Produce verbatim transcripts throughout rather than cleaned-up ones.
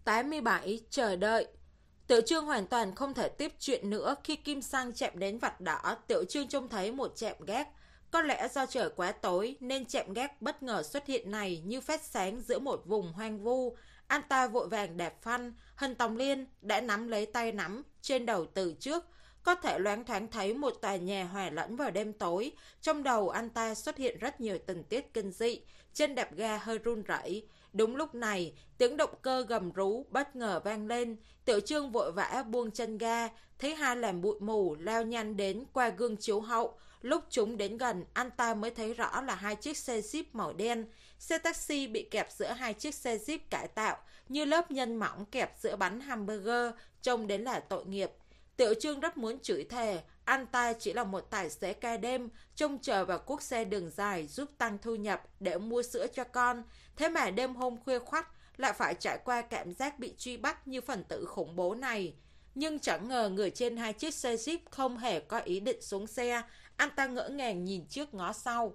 tám mươi bảy. Chờ đợi. Tiểu Trương hoàn toàn không thể tiếp chuyện nữa. Khi Kim Sang chạm đến vạch đỏ, Tiểu Trương trông thấy một trạm gác. Có lẽ do trời quá tối nên trạm gác bất ngờ xuất hiện này như phát sáng giữa một vùng hoang vu. Anh ta vội vàng đạp phanh. Hân Tòng Liên đã nắm lấy tay nắm trên đầu từ trước. Có thể loáng thoáng thấy một tòa nhà hòa lẫn vào đêm tối. Trong đầu anh ta xuất hiện rất nhiều tình tiết kinh dị. Chân đạp ga hơi run rẩy. Đúng lúc này, tiếng động cơ gầm rú bất ngờ vang lên. Tiểu Trương vội vã buông chân ga, thấy hai làn bụi mù lao nhanh đến qua gương chiếu hậu. Lúc chúng đến gần, anh ta mới thấy rõ là hai chiếc xe Jeep màu đen. Xe taxi bị kẹp giữa hai chiếc xe Jeep cải tạo, như lớp nhân mỏng kẹp giữa bánh hamburger, trông đến là tội nghiệp. Tiểu Trương rất muốn chửi thề, anh ta chỉ là một tài xế ca đêm, trông chờ vào cuốc xe đường dài giúp tăng thu nhập để mua sữa cho con. Thế mà đêm hôm khuya khoắt lại phải trải qua cảm giác bị truy bắt như phần tử khủng bố này. Nhưng chẳng ngờ người trên hai chiếc xe Jeep không hề có ý định xuống xe, anh ta ngỡ ngàng nhìn trước ngó sau.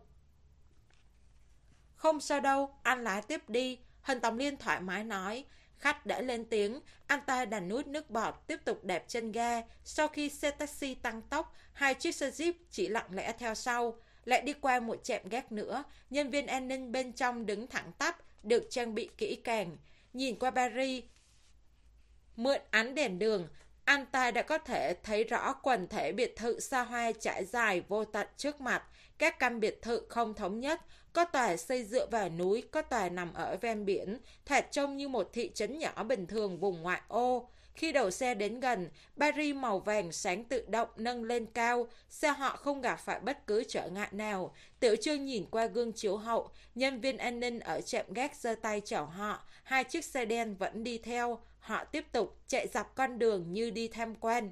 Không sao đâu, anh lái tiếp đi, Hân Tòng Liên thoải mái nói. Khách đã lên tiếng, anh ta đành nuốt nước bọt, tiếp tục đạp chân ga. Sau khi xe taxi tăng tốc, hai chiếc xe Jeep chỉ lặng lẽ theo sau. Lại đi qua một trạm gác nữa, nhân viên an ninh bên trong đứng thẳng tắp, được trang bị kỹ càng. Nhìn qua Paris, mượn ánh đèn đường, anh ta đã có thể thấy rõ quần thể biệt thự xa hoa trải dài vô tận trước mặt. Các căn biệt thự không thống nhất, có tòa xây dựa vào núi, có tòa nằm ở ven biển, thoạt trông như một thị trấn nhỏ bình thường vùng ngoại ô. Khi đầu xe đến gần, Paris màu vàng sáng tự động nâng lên cao, xe họ không gặp phải bất cứ trở ngại nào. Tiểu Trương nhìn qua gương chiếu hậu, nhân viên an ninh ở trạm gác giơ tay chào họ, hai chiếc xe đen vẫn đi theo, họ tiếp tục chạy dọc con đường như đi tham quan.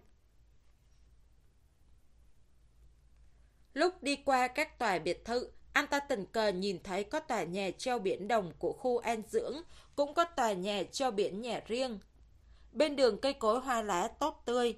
Lúc đi qua các tòa biệt thự, anh ta tình cờ nhìn thấy có tòa nhà treo biển đồng của khu an dưỡng, cũng có tòa nhà treo biển nhà riêng. Bên đường cây cối hoa lá tốt tươi,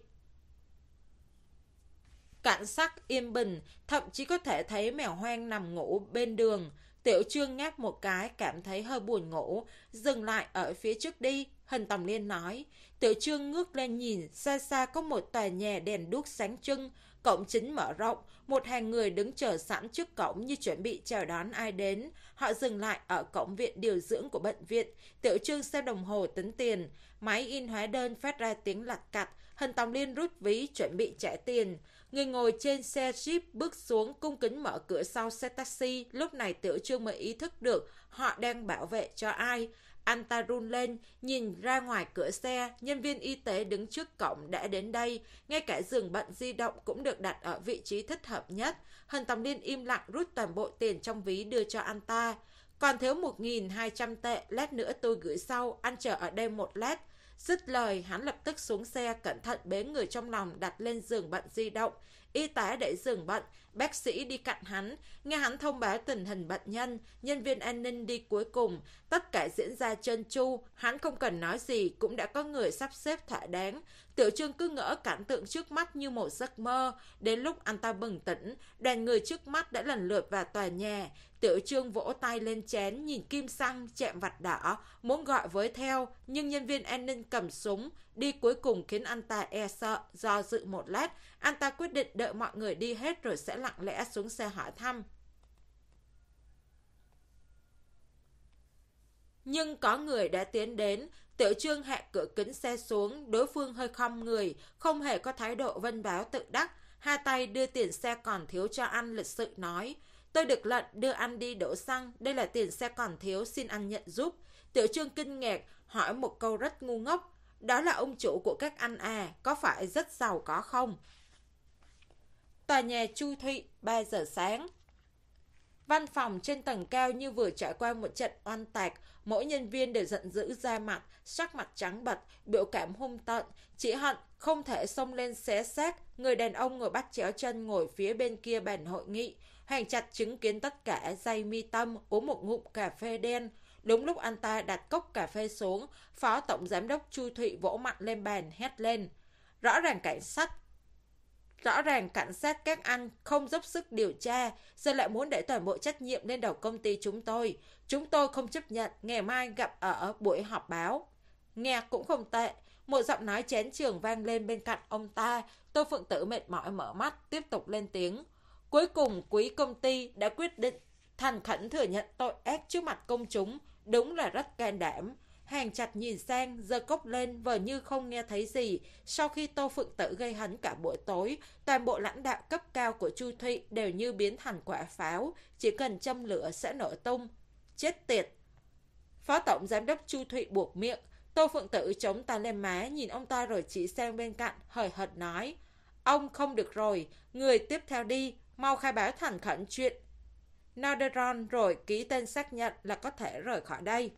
cảnh sắc yên bình, thậm chí có thể thấy mèo hoang nằm ngủ bên đường. Tiểu Trương ngáp một cái, cảm thấy hơi buồn ngủ, dừng lại ở phía trước đi, Hân Tòng Liên nói. Tiểu Trương ngước lên nhìn, xa xa có một tòa nhà đèn đuốc sáng trưng, cổng chính mở rộng, một hàng người đứng chờ sẵn trước cổng như chuẩn bị chào đón ai đến. Họ dừng lại ở cổng viện điều dưỡng của bệnh viện. Tiểu Trương xem đồng hồ tính tiền, máy in hóa đơn phát ra tiếng lạch cạch. Hân Tòng Liên rút ví chuẩn bị trả tiền. Người ngồi trên xe Jeep bước xuống cung kính mở cửa sau xe taxi. Lúc này Tiểu Trương mới ý thức được họ đang bảo vệ cho ai. Anh ta run lên, nhìn ra ngoài cửa xe, nhân viên y tế đứng trước cổng đã đến đây. Ngay cả giường bệnh di động cũng được đặt ở vị trí thích hợp nhất. Hân Tòng Liên im lặng rút toàn bộ tiền trong ví đưa cho anh ta. Còn thiếu một nghìn hai trăm tệ, lát nữa tôi gửi sau, anh chờ ở đây một lát. Dứt lời, hắn lập tức xuống xe, cẩn thận bế người trong lòng đặt lên giường bệnh di động. Y tá đẩy giường bệnh, bác sĩ đi cạnh hắn, nghe hắn thông báo tình hình bệnh nhân, nhân viên an ninh đi cuối cùng. Tất cả diễn ra trơn tru, hắn không cần nói gì cũng đã có người sắp xếp thỏa đáng. Tiểu Trương cứ ngỡ cảnh tượng trước mắt như một giấc mơ. Đến lúc anh ta bừng tỉnh, đoàn người trước mắt đã lần lượt vào tòa nhà. Tiểu Trương vỗ tay lên trán, nhìn Kim Sang chạm vạch đỏ, muốn gọi với theo, nhưng nhân viên an ninh cầm súng đi cuối cùng khiến anh ta e sợ. Do dự một lát, anh ta quyết định đợi mọi người đi hết rồi sẽ lặng lẽ xuống xe hỏi thăm. Nhưng có người đã tiến đến. Tiểu Trương hạ cửa kính xe xuống, đối phương hơi khom người, không hề có thái độ vênh váo tự đắc, hai tay đưa tiền xe còn thiếu cho anh, lịch sự nói: Tôi được lệnh đưa anh đi đổ xăng, đây là tiền xe còn thiếu, xin anh nhận giúp. Tiểu Trương kinh ngạc, hỏi một câu rất ngu ngốc: Đó là ông chủ của các anh à, có phải rất giàu có không? Tòa nhà Chu Thụy, ba giờ sáng. Văn phòng trên tầng cao như vừa trải qua một trận oan tạc, mỗi nhân viên đều giận dữ ra mặt, sắc mặt trắng bệch, biểu cảm hung tợn, chỉ hận không thể xông lên xé xác. Người đàn ông ngồi bắt chéo chân ngồi phía bên kia bàn hội nghị, Hoàng Trạch chứng kiến tất cả, day mi tâm, uống một ngụm cà phê đen. Đúng lúc anh ta đặt cốc cà phê xuống, Phó Tổng Giám đốc Chu Thụy vỗ mạnh lên bàn hét lên: Rõ ràng cảnh sát Rõ ràng cảnh sát các anh không dốc sức điều tra, giờ lại muốn để toàn bộ trách nhiệm lên đầu công ty chúng tôi. Chúng tôi không chấp nhận, ngày mai gặp ở buổi họp báo. Nghe cũng không tệ. Một giọng nói chén chường vang lên bên cạnh ông ta. Tô Phượng Tử mệt mỏi mở mắt, tiếp tục lên tiếng. Cuối cùng quý công ty đã quyết định thành khẩn thừa nhận tội ác trước mặt công chúng. Đúng là rất can đảm. Hàng Trạch nhìn sang, giơ cốc lên, vờ như không nghe thấy gì. Sau khi Tô Phượng Tử gây hấn cả buổi tối, toàn bộ lãnh đạo cấp cao của Chu Thụy đều như biến thành quả pháo, chỉ cần châm lửa sẽ nổ tung. Chết tiệt! Phó tổng giám đốc Chu Thụy buộc miệng. Tô Phượng Tử chống tay lên má, nhìn ông ta rồi chỉ sang bên cạnh, hời hợt nói. Ông không được rồi, người tiếp theo đi, mau khai báo thành khẩn chuyện Norderon rồi ký tên xác nhận là có thể rời khỏi đây.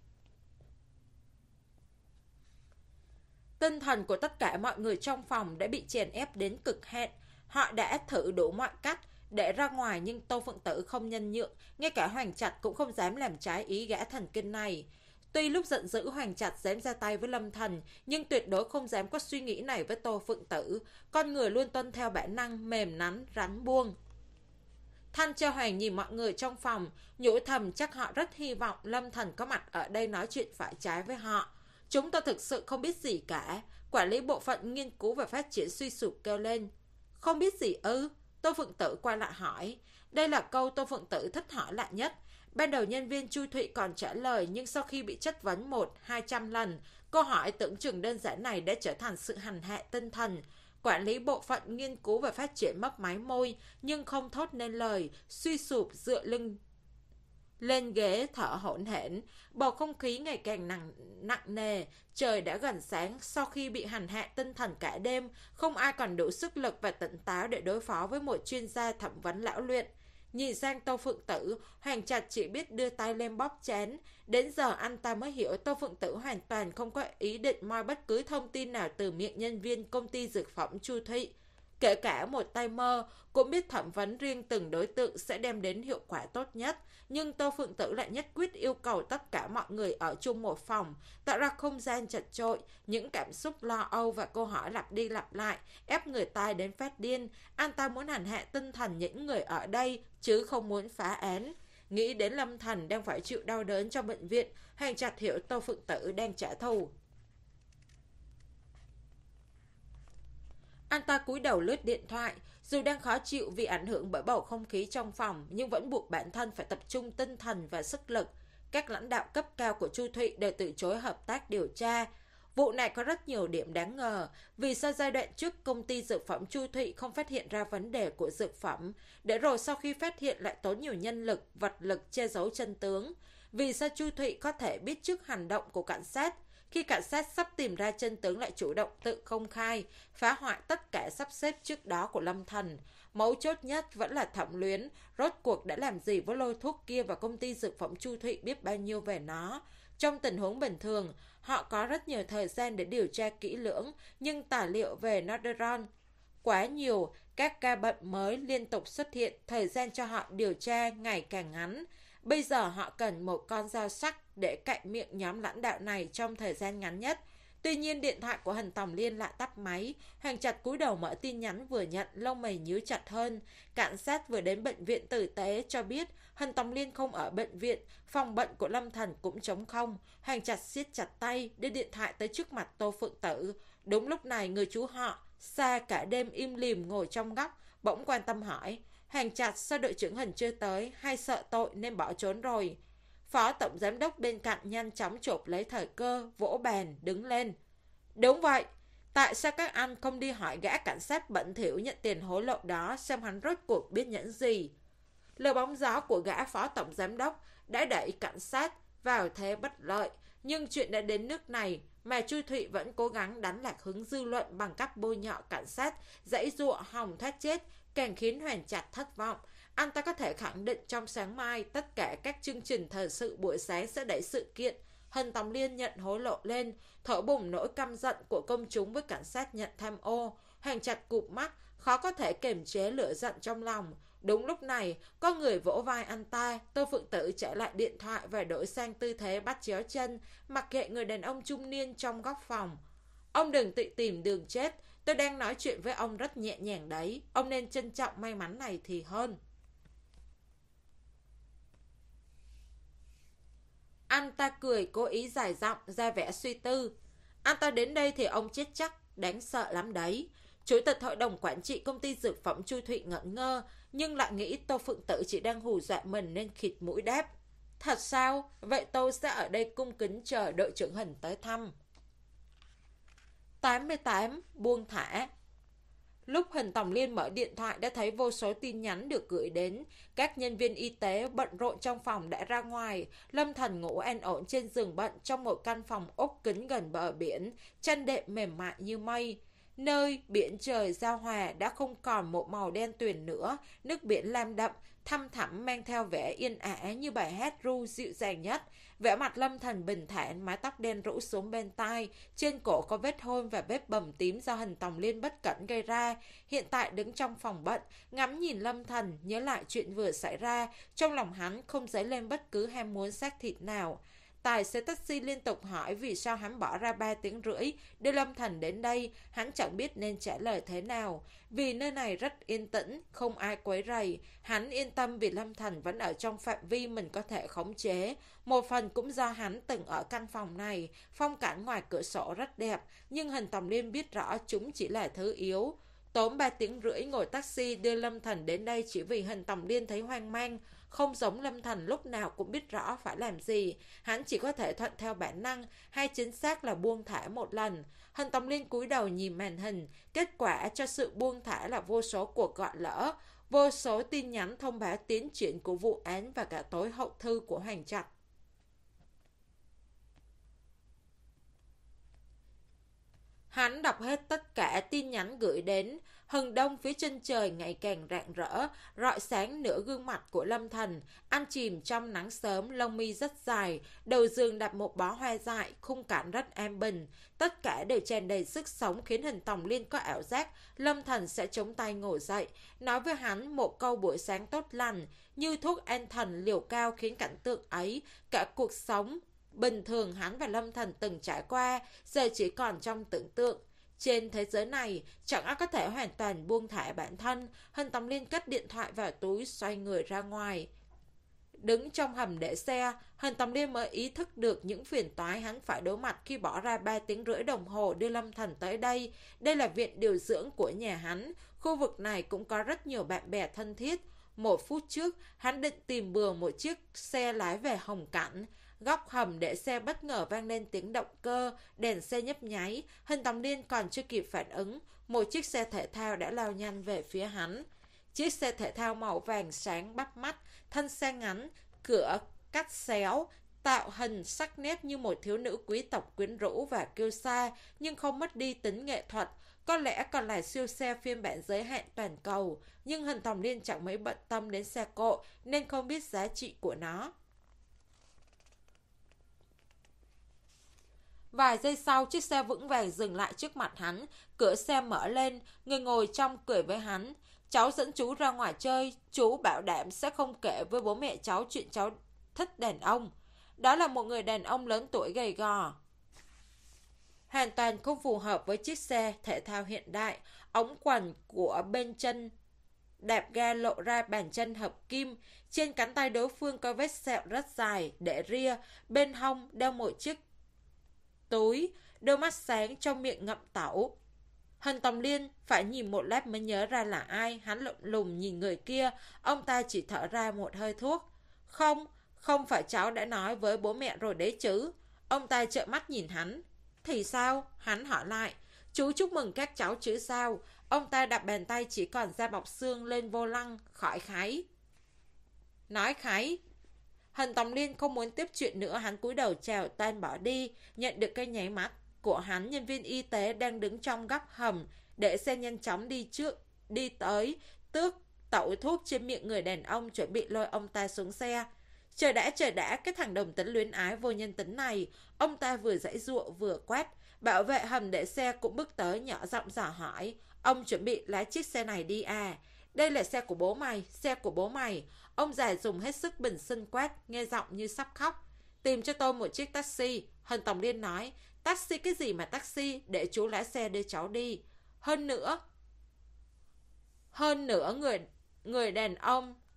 Tinh thần của tất cả mọi người trong phòng đã bị chèn ép đến cực hạn. Họ đã thử đủ mọi cách để ra ngoài nhưng Tô Phượng Tử không nhân nhượng, ngay cả Hoàng Trạch cũng không dám làm trái ý gã thần kinh này. Tuy lúc giận dữ Hoàng Trạch dám ra tay với Lâm Thần, nhưng tuyệt đối không dám có suy nghĩ này với Tô Phượng Tử. Con người luôn tuân theo bản năng mềm nắn, rắn buông. Thanh Châu Hoàng nhìn mọi người trong phòng, nhủ thầm chắc họ rất hy vọng Lâm Thần có mặt ở đây nói chuyện phải trái với họ. Chúng tôi thực sự không biết gì cả. Quản lý bộ phận nghiên cứu và phát triển suy sụp kêu lên. Không biết gì ư? Tô Phượng Tử quay lại hỏi. Đây là câu Tô Phượng Tử thích hỏi lại nhất. Ban đầu nhân viên Chu Thụy còn trả lời, nhưng sau khi bị chất vấn một, hai trăm lần, câu hỏi tưởng chừng đơn giản này đã trở thành sự hành hạ tinh thần. Quản lý bộ phận nghiên cứu và phát triển mấp máy môi, nhưng không thốt nên lời, suy sụp dựa lưng lên ghế thở hổn hển. Bầu không khí ngày càng nặng, nặng nề. Trời đã gần sáng. Sau khi bị hành hạ tinh thần cả đêm, không ai còn đủ sức lực và tỉnh táo để đối phó với một chuyên gia thẩm vấn lão luyện. Nhìn sang Tô Phượng Tử, Hoàng Trạch chỉ biết đưa tay lên bóp chén. Đến giờ anh ta mới hiểu Tô Phượng Tử hoàn toàn không có ý định moi bất cứ thông tin nào từ miệng nhân viên công ty dược phẩm Chu Thụy. Kể cả một tay mơ cũng biết thẩm vấn riêng từng đối tượng sẽ đem đến hiệu quả tốt nhất. Nhưng Tô Phượng Tử lại nhất quyết yêu cầu tất cả mọi người ở chung một phòng, tạo ra không gian chật chội, những cảm xúc lo âu và câu hỏi lặp đi lặp lại, ép người ta đến phát điên. Anh ta muốn hành hạ tinh thần những người ở đây, chứ không muốn phá án. Nghĩ đến Lâm Thần đang phải chịu đau đớn trong bệnh viện, Hoàng Trạch hiểu Tô Phượng Tử đang trả thù. Anh ta cúi đầu lướt điện thoại, dù đang khó chịu vì ảnh hưởng bởi bầu không khí trong phòng, nhưng vẫn buộc bản thân phải tập trung tinh thần và sức lực. Các lãnh đạo cấp cao của Chu Thụy đều từ chối hợp tác điều tra. Vụ này có rất nhiều điểm đáng ngờ. Vì sao giai đoạn trước công ty dược phẩm Chu Thụy không phát hiện ra vấn đề của dược phẩm, để rồi sau khi phát hiện lại tốn nhiều nhân lực, vật lực che giấu chân tướng? Vì sao Chu Thụy có thể biết trước hành động của cảnh sát? Khi cảnh sát sắp tìm ra chân tướng lại chủ động tự công khai, phá hoại tất cả sắp xếp trước đó của Lâm Thần. Mấu chốt nhất vẫn là Thẩm Luyến, rốt cuộc đã làm gì với lô thuốc kia và công ty dược phẩm Chu Thụy biết bao nhiêu về nó. Trong tình huống bình thường, họ có rất nhiều thời gian để điều tra kỹ lưỡng, nhưng tài liệu về Norderon quá nhiều, các ca bệnh mới liên tục xuất hiện, thời gian cho họ điều tra ngày càng ngắn. Bây giờ họ cần một con dao sắc để cạy miệng nhóm lãnh đạo này trong thời gian ngắn nhất. Tuy nhiên điện thoại của Hân Tòng Liên lại tắt máy. Hoàng Trạch cúi đầu mở tin nhắn vừa nhận, lông mày nhíu chặt hơn. Cảnh sát vừa đến bệnh viện tử tế cho biết Hân Tòng Liên không ở bệnh viện, phòng bệnh của Lâm Thần cũng trống không. Hoàng Trạch siết chặt tay, đưa điện thoại tới trước mặt Tô Phượng Tử. Đúng lúc này người chú họ xa cả đêm im lìm ngồi trong góc, bỗng quan tâm hỏi: Hoàng Trạch, sao đội trưởng Hình chưa tới, hay sợ tội nên bỏ trốn rồi? Phó tổng giám đốc bên cạnh nhanh chóng chộp lấy thời cơ, vỗ bàn, đứng lên. Đúng vậy, tại sao các anh không đi hỏi gã cảnh sát bẩn thỉu nhận tiền hối lộ đó xem hắn rốt cuộc biết những gì? Lời bóng gió của gã phó tổng giám đốc đã đẩy cảnh sát vào thế bất lợi, nhưng chuyện đã đến nước này mà Chu Thụy vẫn cố gắng đánh lạc hướng dư luận bằng cách bôi nhọ cảnh sát, giãy giụa hòng thoát chết, càng khiến Hoàng Trạch thất vọng. Anh ta có thể khẳng định trong sáng mai tất cả các chương trình thời sự buổi sáng sẽ đẩy sự kiện Hân Tòng Liên nhận hối lộ lên, thổi bùng nỗi căm giận của công chúng với cảnh sát nhận tham ô. Hoàng Trạch cụp mắt, khó có thể kiềm chế lửa giận trong lòng. Đúng lúc này, có người vỗ vai anh ta. Tô Phượng Tử trả lại điện thoại và đổi sang tư thế bắt chéo chân, mặc kệ người đàn ông trung niên trong góc phòng. Ông đừng tự tìm đường chết, tôi đang nói chuyện với ông rất nhẹ nhàng đấy. Ông nên trân trọng may mắn này thì hơn. Anh ta cười cố ý dài giọng ra vẻ suy tư. Anh ta đến đây thì ông chết chắc, đáng sợ lắm đấy. Chủ tịch hội đồng quản trị công ty dược phẩm Chu Thụy ngẩn ngơ, nhưng lại nghĩ Tô Phượng Tử chỉ đang hù dọa mình nên khịt mũi đáp. Thật sao? Vậy tôi sẽ ở đây cung kính chờ đội trưởng Hình tới thăm. tám mươi tám. Buông thả. Lúc Hình Tòng Liên mở điện thoại đã thấy vô số tin nhắn được gửi đến. Các nhân viên y tế bận rộn trong phòng đã ra ngoài. Lâm Thần ngủ an ổn trên giường bệnh trong một căn phòng ốp kính gần bờ biển, chăn đệm mềm mại như mây. Nơi biển trời giao hòa đã không còn một màu đen tuyền nữa, nước biển lam đậm, thăm thẳm mang theo vẻ yên ả như bài hát ru dịu dàng nhất. Vẻ mặt Lâm Thần bình thản, mái tóc đen rũ xuống bên tai, trên cổ có vết hôn và vết bầm tím do Hình Tòng Liên bất cẩn gây ra. Hiện tại đứng trong phòng bệnh, ngắm nhìn Lâm Thần, nhớ lại chuyện vừa xảy ra, trong lòng hắn không dấy lên bất cứ ham muốn xác thịt nào. Tài xế taxi liên tục hỏi vì sao hắn bỏ ra ba tiếng rưỡi đưa Lâm Thần đến đây, hắn chẳng biết nên trả lời thế nào. Vì nơi này rất yên tĩnh, không ai quấy rầy, hắn yên tâm vì Lâm Thần vẫn ở trong phạm vi mình có thể khống chế. Một phần cũng do hắn từng ở căn phòng này, phong cảnh ngoài cửa sổ rất đẹp, nhưng Hình Tòng Liên biết rõ chúng chỉ là thứ yếu. Tốn ba tiếng rưỡi ngồi taxi đưa Lâm Thần đến đây chỉ vì Hình Tòng Liên thấy hoang mang. Không giống Lâm Thần lúc nào cũng biết rõ phải làm gì, hắn chỉ có thể thuận theo bản năng, hay chính xác là buông thả một lần. Hình Tòng Liên cúi đầu nhìn màn hình, kết quả cho sự buông thả là vô số cuộc gọi lỡ, vô số tin nhắn thông báo tiến triển của vụ án và cả tối hậu thư của Hoàng Trạch. Hắn đọc hết tất cả tin nhắn gửi đến. Hừng đông phía chân trời ngày càng rạng rỡ, rọi sáng nửa gương mặt của Lâm Thần. Anh chìm trong nắng sớm, lông mi rất dài, đầu giường đặt một bó hoa dại, khung cảnh rất an bình. Tất cả đều tràn đầy sức sống khiến Hình Tòng Liên có ảo giác Lâm Thần sẽ chống tay ngồi dậy, nói với hắn một câu buổi sáng tốt lành, như thuốc an thần liều cao khiến cảnh tượng ấy, cả cuộc sống bình thường hắn và Lâm Thần từng trải qua, giờ chỉ còn trong tưởng tượng. Trên thế giới này, chẳng ai có thể hoàn toàn buông thả bản thân. Hình Tòng Liên cất điện thoại vào túi, xoay người ra ngoài. Đứng trong hầm để xe, Hình Tòng Liên mới ý thức được những phiền toái hắn phải đối mặt khi bỏ ra ba tiếng rưỡi đồng hồ đưa Lâm Thần tới đây. Đây là viện điều dưỡng của nhà hắn. Khu vực này cũng có rất nhiều bạn bè thân thiết. Một phút trước, hắn định tìm bừa một chiếc xe lái về Hồng Cảnh. Góc hầm để xe bất ngờ vang lên tiếng động cơ, đèn xe nhấp nháy. Hình Tòng Liên còn chưa kịp phản ứng, một chiếc xe thể thao đã lao nhanh về phía hắn. Chiếc xe thể thao màu vàng sáng bắt mắt, thân xe ngắn, cửa cắt xéo, tạo hình sắc nét như một thiếu nữ quý tộc quyến rũ và kiêu sa, nhưng không mất đi tính nghệ thuật. Có lẽ còn là siêu xe phiên bản giới hạn toàn cầu, nhưng Hình Tòng Liên chẳng mấy bận tâm đến xe cộ nên không biết giá trị của nó. Vài giây sau, chiếc xe vững vàng dừng lại trước mặt hắn, cửa xe mở lên, người ngồi trong cười với hắn. Cháu dẫn chú ra ngoài chơi, chú bảo đảm sẽ không kể với bố mẹ cháu chuyện cháu thích đàn ông. Đó là một người đàn ông lớn tuổi gầy gò, hoàn toàn không phù hợp với chiếc xe thể thao hiện đại. Ống quần của bên chân đạp ga lộ ra bàn chân hợp kim. Trên cánh tay đối phương có vết sẹo rất dài, để ria. Bên hông đeo một chiếc túi, đôi mắt sáng, trong miệng ngậm tẩu. Hình Tòng Liên phải nhìn một lát mới nhớ ra là ai. Hắn lụm lùng nhìn người kia. Ông ta chỉ thở ra một hơi thuốc. Không, không phải cháu đã nói với bố mẹ rồi đấy chứ. Ông ta trợn mắt nhìn hắn. Thì sao? Hắn hỏi lại. Chú chúc mừng các cháu chứ sao? Ông ta đặt bàn tay chỉ còn da bọc xương lên vô lăng, khỏi kháy. Nói kháy. Hình Tòng Liên không muốn tiếp chuyện nữa, hắn cúi đầu chào tan bỏ đi. Nhận được cái nháy mắt của hắn, nhân viên y tế đang đứng trong góc hầm để xe nhanh chóng đi trước, đi tới, tước tẩu thuốc trên miệng người đàn ông, chuẩn bị lôi ông ta xuống xe. Trời đã, trời đã, cái thằng đồng tính luyến ái vô nhân tính này. Ông ta vừa giãy giụa vừa quát. Bảo vệ hầm để xe cũng bước tới, nhỏ giọng dò hỏi. Ông chuẩn bị lái chiếc xe này đi à? Đây là xe của bố mày, xe của bố mày. Ông già dùng hết sức bình sinh quát, nghe giọng như sắp khóc. Tìm cho tôi một chiếc taxi. Hình Tòng Liên nói. Taxi cái gì mà taxi, để chú lái xe đưa cháu đi. Hơn nữa, hơn nữa người người đàn ông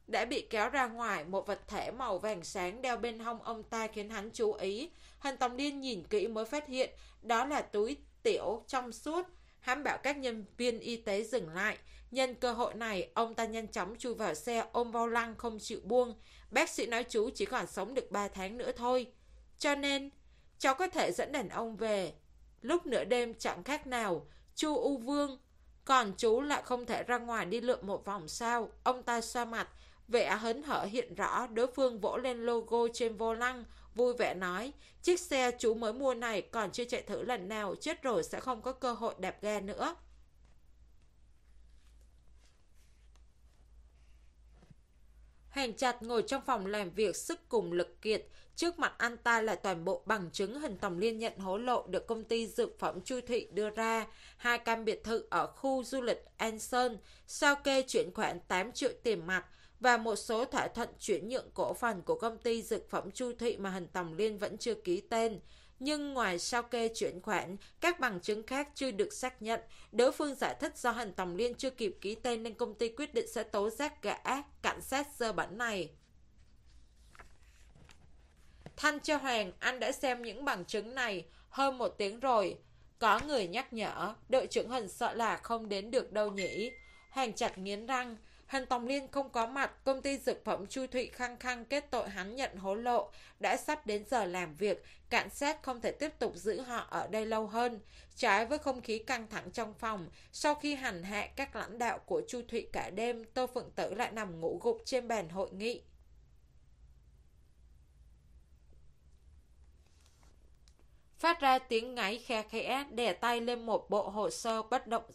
đã bị kéo ra ngoài, một vật thể màu vàng sáng đeo bên hông ông ta khiến hắn chú ý. Hàn Tòng Liên nhìn kỹ mới phát hiện đó là túi tiểu trong suốt. Hắn bảo các nhân viên y tế dừng lại. Nhân cơ hội này, ông ta nhanh chóng chui vào xe ôm vô lăng không chịu buông. Bác sĩ nói chú chỉ còn sống được ba tháng nữa thôi. Cho nên, cháu có thể dẫn đàn ông về. Lúc nửa đêm chẳng khác nào, Chu U Vương. Còn chú lại không thể ra ngoài đi lượn một vòng sao? Ông ta xoa mặt, vẻ hớn hở hiện rõ. Đối phương vỗ lên logo trên vô lăng, vui vẻ nói, chiếc xe chú mới mua này còn chưa chạy thử lần nào, chết rồi sẽ không có cơ hội đạp ga nữa. Hành Chặt ngồi trong phòng làm việc sức cùng lực kiệt. Trước mặt anh ta là toàn bộ bằng chứng Hình Tòng Liên nhận hối lộ được công ty dược phẩm Chu Thụy đưa ra. Hai căn biệt thự ở khu du lịch An Sơn, sao kê chuyển khoản tám triệu tiền mặt và một số thỏa thuận chuyển nhượng cổ phần của công ty dược phẩm Chu Thụy mà Hình Tòng Liên vẫn chưa ký tên. Nhưng ngoài sao kê chuyển khoản, các bằng chứng khác chưa được xác nhận. Đối phương giải thích do Hình Tòng Liên chưa kịp ký tên nên công ty quyết định sẽ tố giác gã cảnh sát dơ bẩn này. Thanh cho Hoàng, anh đã xem những bằng chứng này hơn một tiếng rồi. Có người nhắc nhở, đội trưởng Hình sợ là không đến được đâu nhỉ. Hoàng Chặt nghiến răng. Hình Tòng Liên không có mặt, công ty dược phẩm Chu Thụy khăng khăng kết tội hắn nhận hối lộ. Đã sắp đến giờ làm việc, cảnh sát không thể tiếp tục giữ họ ở đây lâu hơn. Trái với không khí căng thẳng trong phòng, sau khi hành hạ các lãnh đạo của Chu Thụy cả đêm, Tô Phượng Tử lại nằm ngủ gục trên bàn hội nghị. Phát ra tiếng ngáy khe khẽ, đè tay lên một bộ hồ sơ bất động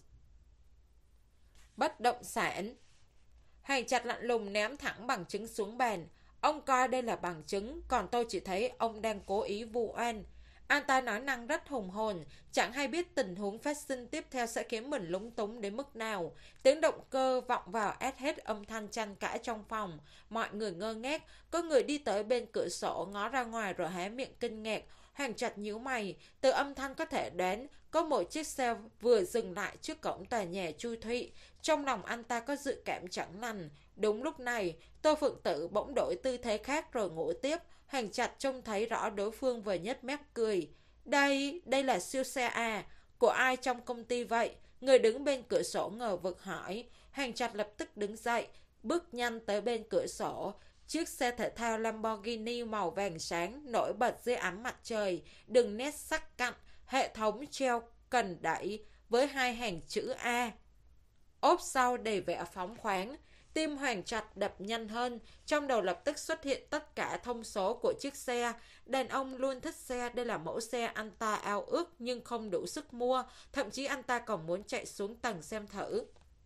bất động sản. Hành Chặt lạnh lùng ném thẳng bằng chứng xuống bàn. Ông coi đây là bằng chứng, còn tôi chỉ thấy ông đang cố ý vu oan. Anh ta nói năng rất hùng hồn, chẳng hay biết tình huống phát sinh tiếp theo sẽ khiến mình lúng túng đến mức nào. Tiếng động cơ vọng vào át hết âm thanh tranh cãi trong phòng. Mọi người ngơ ngác, có người đi tới bên cửa sổ ngó ra ngoài rồi há miệng kinh ngạc. Hành Chặt nhíu mày, từ âm thanh có thể đoán có một chiếc xe vừa dừng lại trước cổng tòa nhà Chu Thụy. Trong lòng anh ta có dự cảm chẳng lành. Đúng lúc này, Tô Phượng Tử bỗng đổi tư thế khác rồi ngủ tiếp. Hành Chặt trông thấy rõ đối phương vừa nhếch mép cười. Đây, đây là siêu xe à? Của ai trong công ty vậy? Người đứng bên cửa sổ ngờ vực hỏi. Hành Chặt lập tức đứng dậy, bước nhanh tới bên cửa sổ. Chiếc xe thể thao Lamborghini màu vàng sáng nổi bật dưới ánh mặt trời, đường nét sắc cạnh, hệ thống treo cần đẩy với hai hàng chữ A. Ốp sau đầy vẻ phóng khoáng, tim Hoàng Chặt đập nhanh hơn, trong đầu lập tức xuất hiện tất cả thông số của chiếc xe. Đàn ông luôn thích xe, đây là mẫu xe anh ta ao ước nhưng không đủ sức mua, thậm chí anh ta còn muốn chạy xuống tầng xem thử.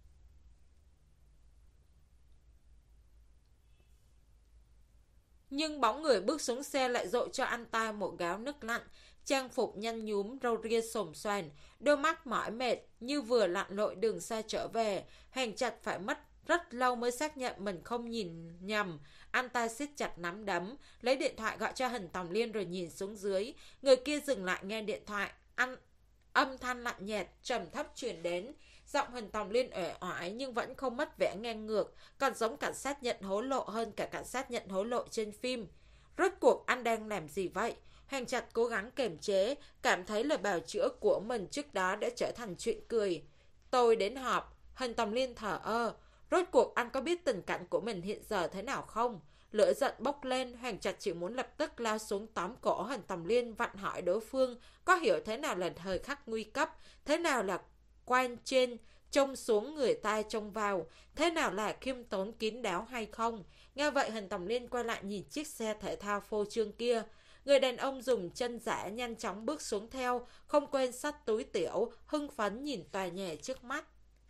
Nhưng bóng người bước xuống xe lại dội cho anh ta một gáo nước lạnh, trang phục nhăn nhúm, râu ria xồm xoàn, đôi mắt mỏi mệt như vừa lặn lội đường xa trở về. Hành Chặt phải mất rất lâu mới xác nhận mình không nhìn nhầm. Anh ta siết chặt nắm đấm, lấy điện thoại gọi cho Hình Tòng Liên rồi nhìn xuống dưới. Người kia dừng lại nghe điện thoại, ăn âm thanh lạnh nhạt, trầm thấp truyền đến. Giọng Hình Tòng Liên uể oải nhưng vẫn không mất vẻ ngang ngược, còn giống cảnh sát nhận hối lộ hơn cả cảnh sát nhận hối lộ trên phim. Rốt cuộc anh đang làm gì vậy? Hành Chặt cố gắng kiềm chế, cảm thấy lời bào chữa của mình trước đó đã trở thành chuyện cười. Tôi đến họp. Hình Tòng Liên thở ơ. Rốt cuộc anh có biết tình cảnh của mình hiện giờ thế nào không? Lửa giận bốc lên, Hành Chặt chỉ muốn lập tức lao xuống tóm cổ Hình Tòng Liên, vặn hỏi đối phương có hiểu thế nào là thời khắc nguy cấp, thế nào là quan trên trông xuống người ta trông vào, thế nào là khiêm tốn kín đáo hay không. Nghe vậy Hình Tòng Liên quay lại nhìn chiếc xe thể thao phô trương kia. Người đàn ông dùng chân giả nhanh chóng bước xuống theo, không quên xách túi tiểu, hưng phấn nhìn tòa nhà trước mắt.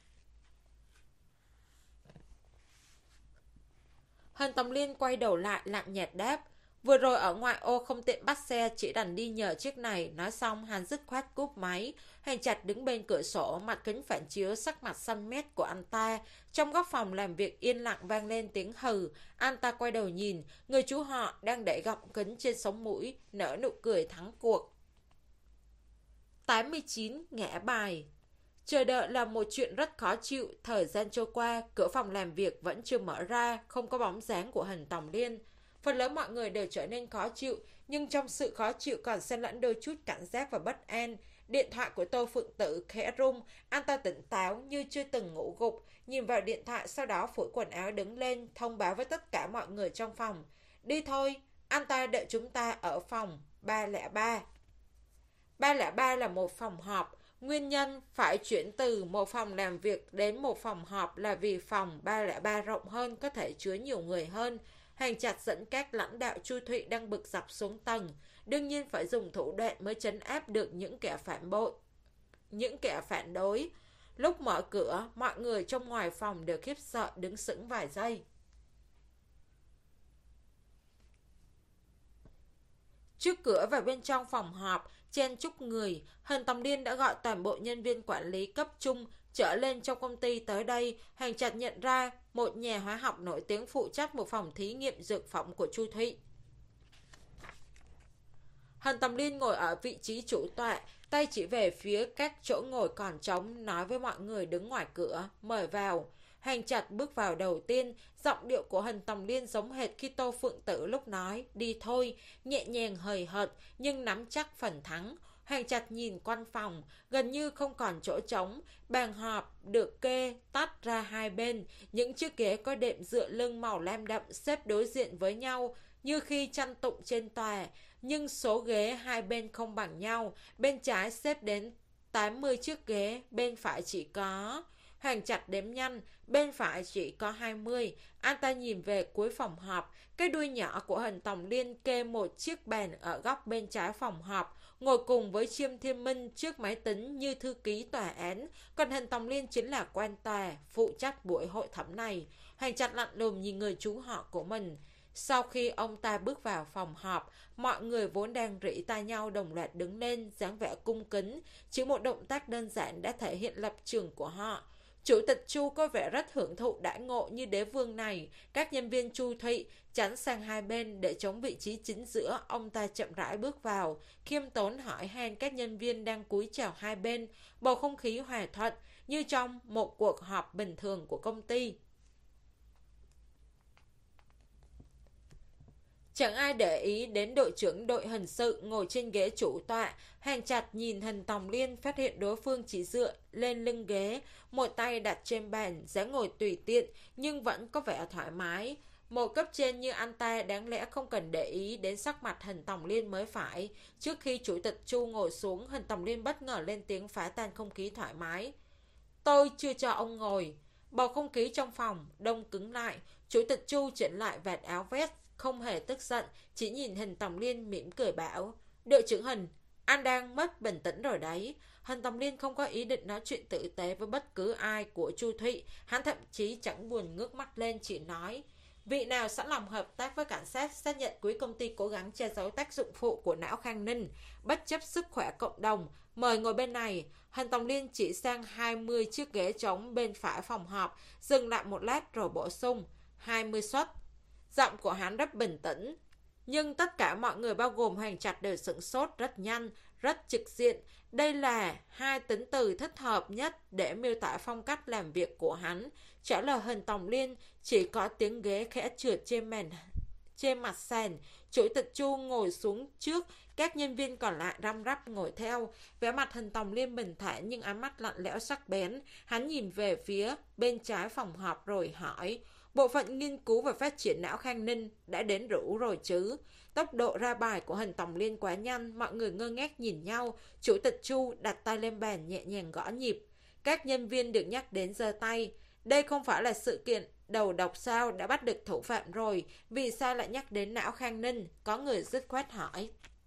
Hình Tòng Liên quay đầu lại lạnh nhạt đáp, vừa rồi ở ngoại ô không tiện bắt xe, chỉ đành đi nhờ chiếc này. Nói xong hắn dứt khoát cúp máy. Hành Chặt đứng bên cửa sổ, mặt kính phản chiếu sắc mặt xanh mét của anh ta. Trong góc phòng làm việc yên lặng vang lên tiếng hừ. Anh ta quay đầu nhìn, người chú họ đang đẩy gọng kính trên sống mũi, nở nụ cười thắng cuộc. tám mươi chín ngã bài. Chờ đợi là một chuyện rất khó chịu, thời gian trôi qua, cửa phòng làm việc vẫn chưa mở ra, không có bóng dáng của Hình Tòng Liên. Phần lớn mọi người đều trở nên khó chịu, nhưng trong sự khó chịu còn xen lẫn đôi chút cảnh giác và bất an. Điện thoại của Tô Phượng Tử khẽ rung, anh ta tỉnh táo như chưa từng ngủ gục, nhìn vào điện thoại sau đó phủi quần áo đứng lên, thông báo với tất cả mọi người trong phòng. Đi thôi, anh ta đợi chúng ta ở phòng ba không ba. ba không ba là một phòng họp. Nguyên nhân phải chuyển từ một phòng làm việc đến một phòng họp là vì phòng ba không ba rộng hơn, có thể chứa nhiều người hơn. Hàng Trạch dẫn các lãnh đạo Chu Thụy đang bực dọc xuống tầng. Đương nhiên phải dùng thủ đoạn mới trấn áp được những kẻ phản bội, những kẻ phản đối. Lúc mở cửa, mọi người trong ngoài phòng đều khiếp sợ đứng sững vài giây. Trước cửa và bên trong phòng họp, chen chúc người, Hình Tòng Liên đã gọi toàn bộ nhân viên quản lý cấp trung trở lên trong công ty tới đây. Hàng Trạch nhận ra một nhà hóa học nổi tiếng phụ trách một phòng thí nghiệm dược phẩm của Chu Thụy. Hình Tòng Liên ngồi ở vị trí chủ tọa, tay chỉ về phía các chỗ ngồi còn trống, nói với mọi người đứng ngoài cửa, mời vào. Hàng Trạch bước vào đầu tiên, giọng điệu của Hình Tòng Liên giống hệt khi Tô Phượng Tử lúc nói, đi thôi, nhẹ nhàng hời hợt, nhưng nắm chắc phần thắng. Hàng Trạch nhìn quanh phòng, gần như không còn chỗ trống, bàn họp được kê tách ra hai bên, những chiếc ghế có đệm dựa lưng màu lam đậm xếp đối diện với nhau, như khi tranh tụng trên tòa, nhưng số ghế hai bên không bằng nhau, bên trái xếp đến tám mươi chiếc ghế, bên phải chỉ có... Hàng Trạch đếm nhanh, bên phải chỉ có hai mươi. Anh ta nhìn về cuối phòng họp, cái đuôi nhỏ của Hình Tòng Liên kê một chiếc bàn ở góc bên trái phòng họp, ngồi cùng với Chiêm Thiên Minh trước máy tính như thư ký tòa án, còn Hình Tòng Liên chính là quan tòa, phụ trách buổi hội thẩm này. Hàng Trạch lạnh lùng nhìn người chú họ của mình. Sau khi ông ta bước vào phòng họp, mọi người vốn đang rỉ tai nhau đồng loạt đứng lên, dáng vẻ cung kính. Chỉ một động tác đơn giản đã thể hiện lập trường của họ. Chủ tịch Chu có vẻ rất hưởng thụ đãi ngộ như đế vương này. Các nhân viên Chu Thụy tránh sang hai bên để chống vị trí chính giữa. Ông ta chậm rãi bước vào, khiêm tốn hỏi han các nhân viên đang cúi chào hai bên. Bầu không khí hòa thuận như trong một cuộc họp bình thường của công ty. Chẳng ai để ý đến đội trưởng đội hình sự ngồi trên ghế chủ tọa. Hàng Trạch nhìn Hình Tòng Liên, phát hiện đối phương chỉ dựa lên lưng ghế, một tay đặt trên bàn, dáng ngồi tùy tiện nhưng vẫn có vẻ thoải mái. Một cấp trên như anh ta đáng lẽ không cần để ý đến sắc mặt Hình Tòng Liên mới phải. Trước khi chủ tịch Chu ngồi xuống, Hình Tòng Liên bất ngờ lên tiếng phá tan không khí thoải mái. Tôi chưa cho ông ngồi. Bầu không khí trong phòng đông cứng lại. Chủ tịch Chu chỉnh lại vạt áo vest, không hề tức giận, chỉ nhìn Hình Tòng Liên mỉm cười bảo, đội trưởng Hình, anh đang mất bình tĩnh rồi đấy. Hình Tòng Liên không có ý định nói chuyện tử tế với bất cứ ai của Chu Thụy, hắn thậm chí chẳng buồn ngước mắt lên, chỉ nói, vị nào sẵn lòng hợp tác với cảnh sát, xác nhận quý công ty cố gắng che giấu tác dụng phụ của não Khang Ninh, bất chấp sức khỏe cộng đồng, mời ngồi bên này. Hình Tòng Liên chỉ sang hai mươi chiếc ghế trống bên phải phòng họp, dừng lại một lát rồi bổ sung, hai mươi suất. Giọng của hắn rất bình tĩnh, nhưng tất cả mọi người bao gồm Hàng Trạch đều sửng sốt rất nhanh, rất trực diện. Đây là hai tính từ thích hợp nhất để miêu tả phong cách làm việc của hắn. Trả lời Hình Tòng Liên, chỉ có tiếng ghế khẽ trượt trên màn trên mặt sàn. Chủ tịch Chu ngồi xuống trước, các nhân viên còn lại răm rắp ngồi theo. Vẻ mặt Hình Tòng Liên bình thản nhưng ánh mắt lạnh lẽo sắc bén. Hắn nhìn về phía bên trái phòng họp rồi hỏi, bộ phận nghiên cứu và phát triển não Khang Ninh đã đến rủ rồi chứ? Tốc độ ra bài của Hình Tòng Liên quá nhanh, mọi người ngơ ngác nhìn nhau. Chủ tịch Chu đặt tay lên bàn nhẹ nhàng gõ nhịp. Các nhân viên được nhắc đến giơ tay. Đây không phải là sự kiện đầu độc sao, đã bắt được thủ phạm rồi, vì sao lại nhắc đến não Khang Ninh? Có người dứt khoát hỏi.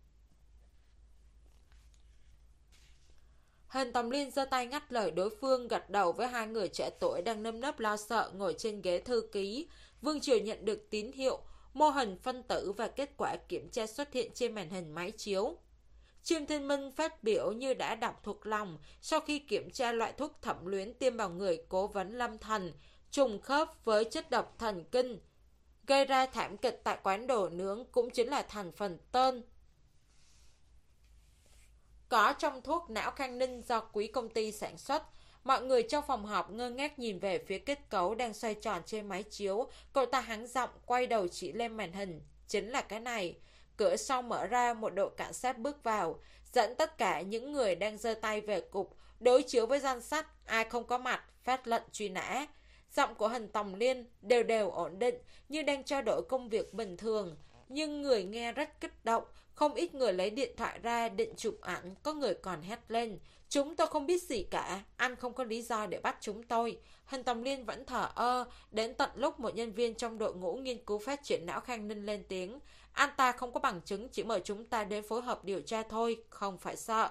Hình Tòng Liên giơ tay ngắt lời đối phương, gật đầu với hai người trẻ tuổi đang nơm nớp lo sợ ngồi trên ghế thư ký. Vương Triều nhận được tín hiệu, mô hình phân tử và kết quả kiểm tra xuất hiện trên màn hình máy chiếu. Chiêm Thiên Minh phát biểu như đã đọc thuộc lòng sau khi kiểm tra loại thuốc thẩm luyến tiêm vào người cố vấn Lâm Thần, trùng khớp với chất độc thần kinh gây ra thảm kịch tại quán đồ nướng, cũng chính là thành phần tên có trong thuốc não Khang Ninh do quý công ty sản xuất. Mọi người trong phòng họp ngơ ngác nhìn về phía kết cấu đang xoay tròn trên máy chiếu. Cậu ta hắng giọng quay đầu chỉ lên màn hình. Chính là cái này. Cửa sau mở ra, một đội cảnh sát bước vào, dẫn tất cả những người đang giơ tay về cục, đối chiếu với danh sách, ai không có mặt, phát lệnh truy nã. Giọng của Hình Tòng Liên đều đều ổn định, như đang trao đổi công việc bình thường. Nhưng người nghe rất kích động, không ít người lấy điện thoại ra định chụp ảnh, có người còn hét lên. Chúng tôi không biết gì cả, anh không có lý do để bắt chúng tôi. Hình Tòng Liên vẫn thở ơ, đến tận lúc một nhân viên trong đội ngũ nghiên cứu phát triển não Khang Ninh lên tiếng. Anh ta không có bằng chứng, chỉ mời chúng ta đến phối hợp điều tra thôi, không phải sợ.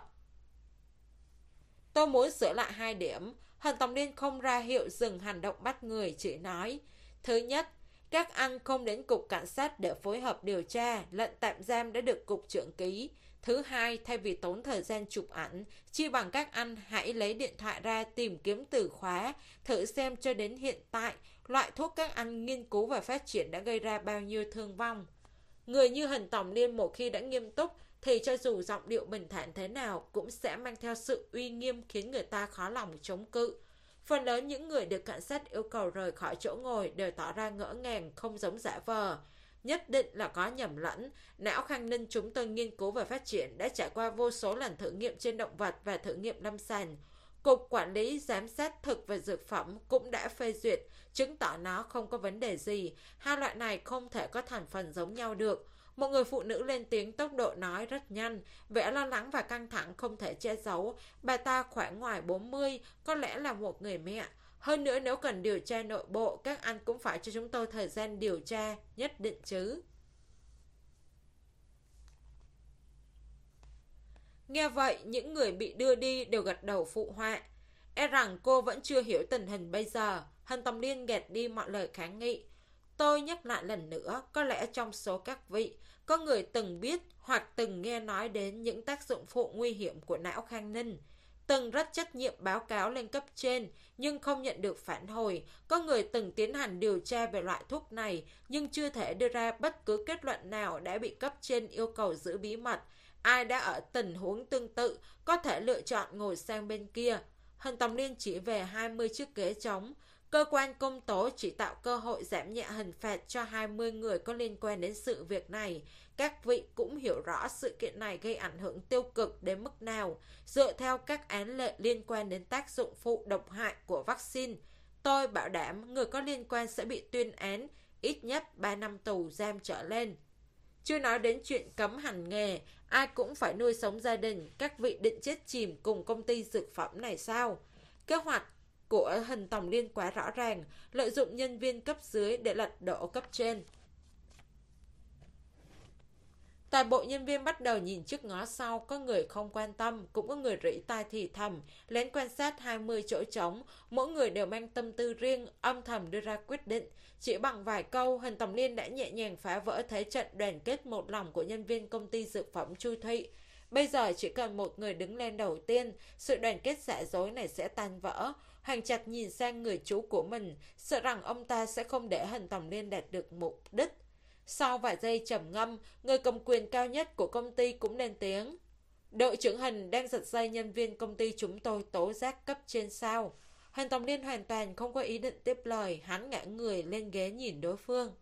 Tôi muốn sửa lại hai điểm. Hình Tòng Liên không ra hiệu dừng hành động bắt người, chỉ nói. Thứ nhất, các anh không đến cục cảnh sát để phối hợp điều tra, lệnh tạm giam đã được cục trưởng ký. Thứ hai, thay vì tốn thời gian chụp ảnh, chi bằng các anh hãy lấy điện thoại ra tìm kiếm từ khóa, thử xem cho đến hiện tại, loại thuốc các anh nghiên cứu và phát triển đã gây ra bao nhiêu thương vong. Người như Hình Tòng Liên một khi đã nghiêm túc, thì cho dù giọng điệu bình thản thế nào cũng sẽ mang theo sự uy nghiêm khiến người ta khó lòng chống cự. Phần lớn những người được cảnh sát yêu cầu rời khỏi chỗ ngồi đều tỏ ra ngỡ ngàng, không giống giả vờ. Nhất định là có nhầm lẫn. Não Khang Ninh chúng tôi nghiên cứu và phát triển đã trải qua vô số lần thử nghiệm trên động vật và thử nghiệm lâm sàng. Cục Quản lý Giám sát Thực và Dược phẩm cũng đã phê duyệt, chứng tỏ nó không có vấn đề gì. Hai loại này không thể có thành phần giống nhau được. Một người phụ nữ lên tiếng, tốc độ nói rất nhanh, vẻ lo lắng và căng thẳng không thể che giấu. Bà ta khoảng ngoài bốn mươi, có lẽ là một người mẹ. Hơn nữa nếu cần điều tra nội bộ, các anh cũng phải cho chúng tôi thời gian điều tra, nhất định chứ. Nghe vậy, những người bị đưa đi đều gật đầu phụ họa. E rằng cô vẫn chưa hiểu tình hình bây giờ. Hình Tòng Liên gạt đi mọi lời kháng nghị. Tôi nhắc lại lần nữa, có lẽ trong số các vị, có người từng biết hoặc từng nghe nói đến những tác dụng phụ nguy hiểm của não Khang Ninh. Từng rất trách nhiệm báo cáo lên cấp trên, nhưng không nhận được phản hồi. Có người từng tiến hành điều tra về loại thuốc này, nhưng chưa thể đưa ra bất cứ kết luận nào đã bị cấp trên yêu cầu giữ bí mật. Ai đã ở tình huống tương tự, có thể lựa chọn ngồi sang bên kia. Hình Tòng Liên chỉ về hai mươi chiếc ghế trống. Cơ quan công tố chỉ tạo cơ hội giảm nhẹ hình phạt cho hai mươi người có liên quan đến sự việc này. Các vị cũng hiểu rõ sự kiện này gây ảnh hưởng tiêu cực đến mức nào. Dựa theo các án lệ liên quan đến tác dụng phụ độc hại của vaccine, tôi bảo đảm người có liên quan sẽ bị tuyên án ít nhất ba năm tù giam trở lên. Chưa nói đến chuyện cấm hành nghề, ai cũng phải nuôi sống gia đình, các vị định chết chìm cùng công ty dược phẩm này sao? Kế hoạch của Hình Tòng Liên quá rõ ràng, lợi dụng nhân viên cấp dưới để lật đổ cấp trên. Toàn bộ nhân viên bắt đầu nhìn trước ngó sau, có người không quan tâm, cũng có người rỉ tai thì thầm, lén quan sát hai mươi chỗ trống, mỗi người đều mang tâm tư riêng, âm thầm đưa ra quyết định. Chỉ bằng vài câu, Hình Tòng Liên đã nhẹ nhàng phá vỡ thế trận đoàn kết một lòng của nhân viên công ty dược phẩm Chu Thụy. Bây giờ chỉ cần một người đứng lên đầu tiên, sự đoàn kết giả dối này sẽ tan vỡ. Hoàng Trạch nhìn sang người chú của mình, sợ rằng ông ta sẽ không để Hình Tòng Liên đạt được mục đích. Sau vài giây trầm ngâm, người cầm quyền cao nhất của công ty cũng lên tiếng. Đội trưởng Hình đang giật dây nhân viên công ty chúng tôi tố giác cấp trên sao? Hình Tòng Liên hoàn toàn không có ý định tiếp lời, hắn ngã người lên ghế nhìn đối phương.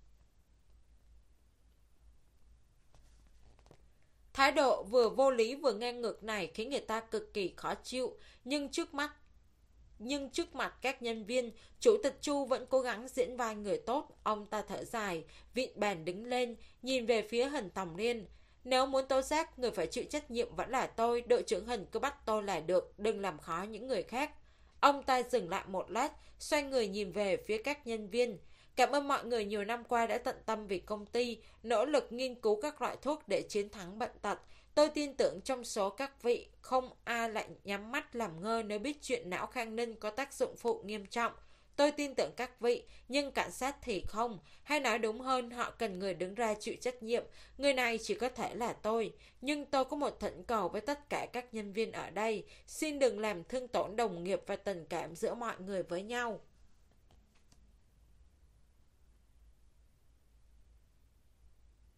Thái độ vừa vô lý vừa ngang ngược này khiến người ta cực kỳ khó chịu, nhưng trước mắt Nhưng trước mặt các nhân viên, Chủ tịch Chu vẫn cố gắng diễn vai người tốt. Ông ta thở dài, vịn bàn đứng lên, nhìn về phía Hình Tòng Liên. Nếu muốn tố giác, người phải chịu trách nhiệm vẫn là tôi. Đội trưởng Hình cứ bắt tôi là được, đừng làm khó những người khác. Ông ta dừng lại một lát, xoay người nhìn về phía các nhân viên. Cảm ơn mọi người nhiều năm qua đã tận tâm vì công ty, nỗ lực nghiên cứu các loại thuốc để chiến thắng bệnh tật. Tôi tin tưởng trong số các vị, không ai lại nhắm mắt làm ngơ nếu biết chuyện não Khang Ninh có tác dụng phụ nghiêm trọng. Tôi tin tưởng các vị, nhưng cảnh sát thì không. Hay nói đúng hơn, họ cần người đứng ra chịu trách nhiệm. Người này chỉ có thể là tôi. Nhưng tôi có một thỉnh cầu với tất cả các nhân viên ở đây. Xin đừng làm thương tổn đồng nghiệp và tình cảm giữa mọi người với nhau.